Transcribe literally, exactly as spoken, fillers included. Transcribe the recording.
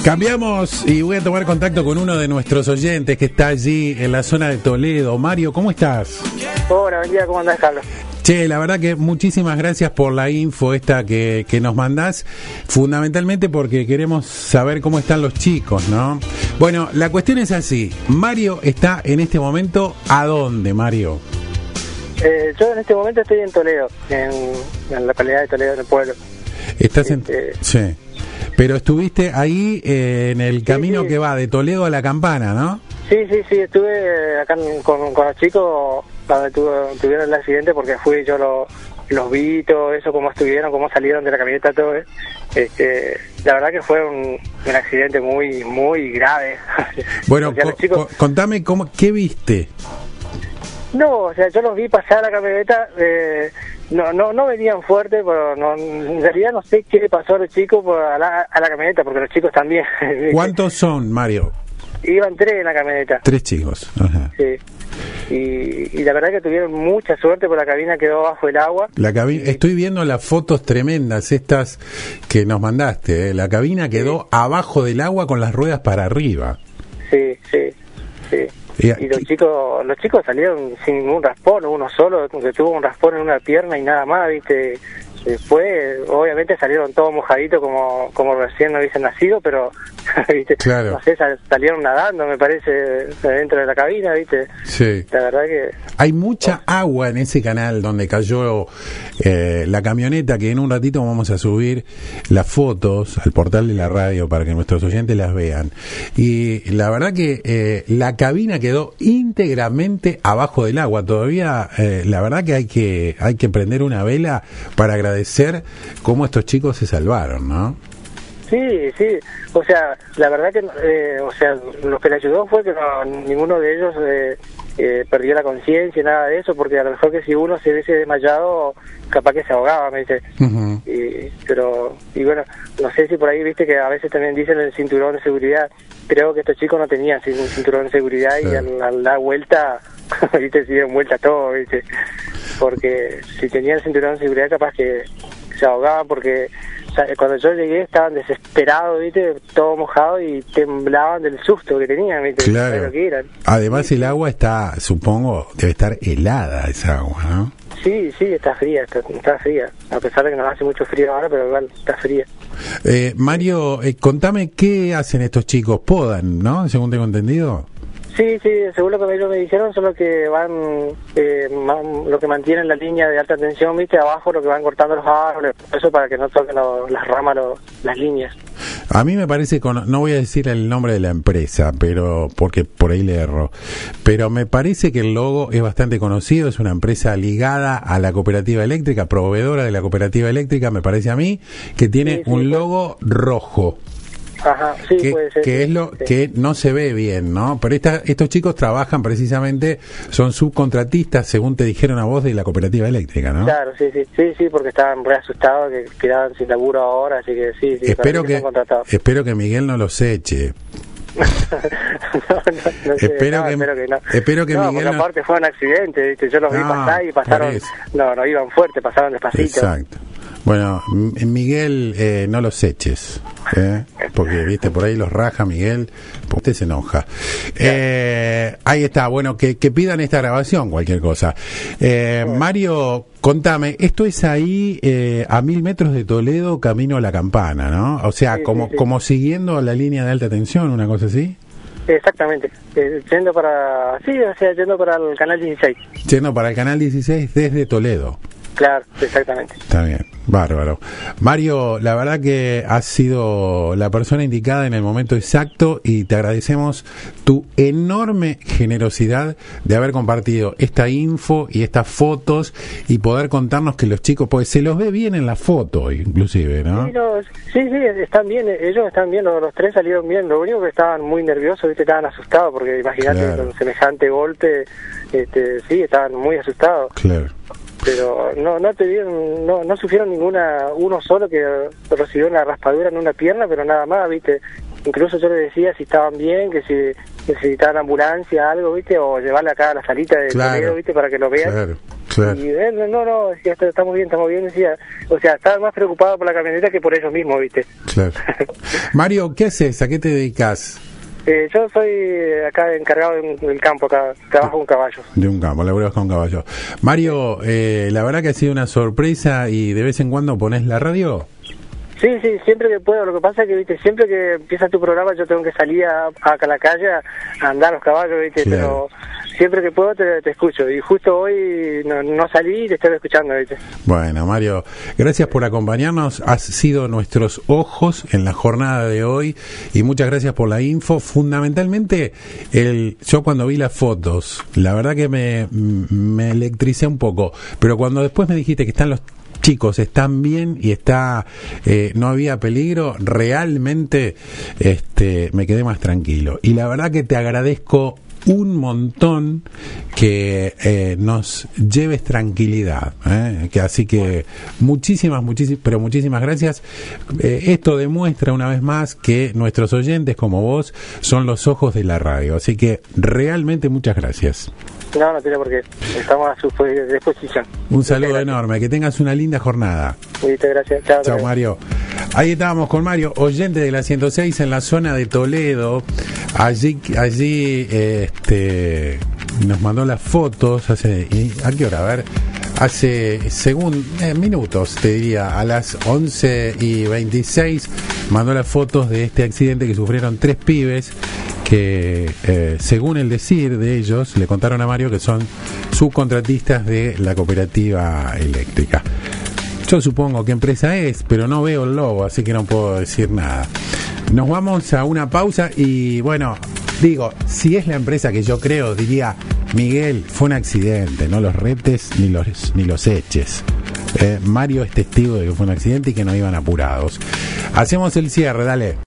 Cambiamos y voy a tomar contacto con uno de nuestros oyentes que está allí en la zona de Toledo. Mario, ¿cómo estás? Hola, buen día, ¿cómo andás, Carlos? Che, la verdad que muchísimas gracias por la info esta que, que nos mandás, fundamentalmente porque queremos saber cómo están los chicos, ¿no? Bueno, la cuestión es así, Mario está en este momento, ¿a dónde, Mario? Eh, yo en este momento estoy en Toledo, en, en la localidad de Toledo, en el pueblo. ¿Estás en...? Este... Sí. Pero estuviste ahí eh, en el camino sí, sí. que va de Toledo a La Campana, ¿no? Sí, sí, sí, estuve acá con, con los chicos donde tuvo, tuvieron el accidente porque fui, yo lo, los vi, todo eso, cómo estuvieron, cómo salieron de la camioneta, todo eso. Este, la verdad que fue un, un accidente muy muy grave. Bueno, o sea, co chicos... co contame, cómo, ¿qué viste? No, o sea, yo los vi pasar la camioneta, eh, no no no venían fuerte, pero no, en realidad no sé qué le pasó a los chicos a la, a la camioneta, porque los chicos también. ¿Cuántos son, Mario? Iban tres en la camioneta. Tres chicos. Ajá. Sí. Y, y la verdad que tuvieron mucha suerte, porque la cabina quedó bajo el agua. La cabina, estoy viendo las fotos tremendas estas que nos mandaste, ¿eh? La cabina quedó sí. abajo del agua con las ruedas para arriba. Sí, sí, sí. Y los chicos los chicos salieron sin ningún raspón, uno solo que tuvo un raspón en una pierna y nada más, ¿viste? Después, obviamente, salieron todos mojaditos como como recién no hubiesen nacido, pero, ¿viste? Claro. No sé, sal, salieron nadando, me parece, dentro de la cabina, ¿viste? Sí. La verdad que... Hay mucha agua en ese canal donde cayó eh, la camioneta, que en un ratito vamos a subir las fotos al portal de la radio para que nuestros oyentes las vean. Y la verdad que eh, la cabina quedó íntegramente abajo del agua. Todavía, eh, la verdad que hay que hay que prender una vela para agradecer agradecer cómo estos chicos se salvaron, ¿no? Sí, sí, o sea, la verdad que, eh, o sea, lo que le ayudó fue que no, ninguno de ellos eh, eh, perdió la conciencia, nada de eso, porque a lo mejor que si uno se hubiese desmayado, capaz que se ahogaba, me dice. Uh-huh. y, pero, y bueno, no sé si por ahí viste que a veces también dicen el cinturón de seguridad. Creo que estos chicos no tenían un cinturón de seguridad, sí. Y al, al dar vuelta, viste, se dieron vuelta todo, viste. Porque si tenían el cinturón de seguridad capaz que se ahogaban, porque o sea, cuando yo llegué estaban desesperados, ¿viste? Todo mojado y temblaban del susto que tenían, ¿viste? Claro. Lo que eran. Además sí. El agua está, supongo, debe estar helada esa agua, ¿no? Sí, sí, está fría, está, está fría. A pesar de que nos hace mucho frío ahora, pero igual está fría. Eh, Mario, eh, contame qué hacen estos chicos, podan, ¿no? Según tengo entendido. Sí, sí, según lo que ellos me dijeron, son los que van, eh, man, lo que mantienen la línea de alta tensión, viste, abajo, lo que van cortando los árboles, eso para que no toquen lo, las ramas, lo, las líneas. A mí me parece, con, no voy a decir el nombre de la empresa, pero porque por ahí le erro, pero me parece que el logo es bastante conocido, es una empresa ligada a la cooperativa eléctrica, proveedora de la cooperativa eléctrica, me parece a mí, que tiene sí, sí, un logo sí. rojo. Ajá, sí, que, puede ser. Que sí, es lo sí. que no se ve bien, ¿no? Pero esta, estos chicos trabajan precisamente, son subcontratistas, según te dijeron a vos, de la cooperativa eléctrica, ¿no? Claro, sí, sí, sí, sí, porque estaban re asustados, que quedaban sin laburo ahora, así que sí, sí. Espero que, que espero que Miguel no los eche. no, no, no sé, espero, no, que, espero que no. Espero que no, Miguel porque no... aparte fue un accidente, ¿viste? Yo los no, vi pasar y pasaron, no, no iban fuerte, pasaron despacito. Exacto. Bueno, Miguel, eh, no los eches, ¿eh? Porque, viste, por ahí los raja Miguel, usted se enoja. Eh, ahí está, bueno, que, que pidan esta grabación, cualquier cosa. Eh, Mario, contame, esto es ahí eh, a mil metros de Toledo, camino a La Campana, ¿no? O sea, sí, como, sí, sí. como siguiendo la línea de alta tensión, una cosa así. Exactamente, eh, yendo para, sí, o sea, yendo para el canal dieciséis. Yendo para el canal dieciséis desde Toledo. Claro, exactamente. Está bien, bárbaro. Mario, la verdad que has sido la persona indicada en el momento exacto y te agradecemos tu enorme generosidad de haber compartido esta info y estas fotos y poder contarnos que los chicos, pues se los ve bien en la foto inclusive, ¿no? Sí, no, sí, sí, están bien, ellos están bien, los, los tres salieron bien, lo único que estaban muy nerviosos, ¿viste? Estaban asustados porque imagínate, claro, con semejante golpe, este, sí, estaban muy asustados. Claro. Pero no no te dieron, no no sufrieron ninguna, uno solo que recibió una raspadura en una pierna, pero nada más, viste. Incluso yo les decía si estaban bien, que si necesitaban ambulancia, algo, viste, o llevarle acá a la salita de claro, Toledo, viste, para que lo vean. Claro, Claro. Y él, no, no, decía, estamos bien, estamos bien, decía, o sea, estaba más preocupado por la camioneta que por ellos mismos, ¿viste? Claro. Mario, ¿qué haces? ¿A qué te dedicas? Eh, yo soy acá encargado del campo, acá trabajo con caballos. De un campo, laburas con caballos. Mario, eh, la verdad que ha sido una sorpresa y de vez en cuando pones la radio. Sí, sí, siempre que puedo. Lo que pasa es que, viste, siempre que empieza tu programa yo tengo que salir a, a la calle a, a andar los caballos, viste, claro. Pero siempre que puedo te, te escucho. Y justo hoy no, no salí y te estoy escuchando, viste. Bueno, Mario, gracias por acompañarnos. Has sido nuestros ojos en la jornada de hoy y muchas gracias por la info. Fundamentalmente, el yo cuando vi las fotos, la verdad que me, me electricé un poco, pero cuando después me dijiste que están los chicos están bien y está eh, no había peligro, realmente este me quedé más tranquilo. Y la verdad que te agradezco un montón que eh, nos lleves tranquilidad, ¿eh? Que así que muchísimas, muchísimas, pero muchísimas gracias. Eh, esto demuestra una vez más que nuestros oyentes como vos son los ojos de la radio, así que realmente muchas gracias. No, no tiene por qué. Estamos a su disposición. Un saludo enorme. Que tengas una linda jornada. Muchas gracias. Chao, Chao, Mario. Ahí estábamos con Mario, oyente de la ciento seis en la zona de Toledo. Allí, allí este, nos mandó las fotos. Hace, ¿a qué hora? A ver. Hace según eh, minutos, te diría, a las once y veintiséis, mandó las fotos de este accidente que sufrieron tres pibes que, eh, según el decir de ellos, le contaron a Mario que son subcontratistas de la cooperativa eléctrica. Yo supongo qué empresa es, pero no veo el logo, así que no puedo decir nada. Nos vamos a una pausa y, bueno, digo, si es la empresa que yo creo, diría, Miguel, fue un accidente, no los retes ni los, ni los eches. Eh, Mario es testigo de que fue un accidente y que no iban apurados. Hacemos el cierre, dale.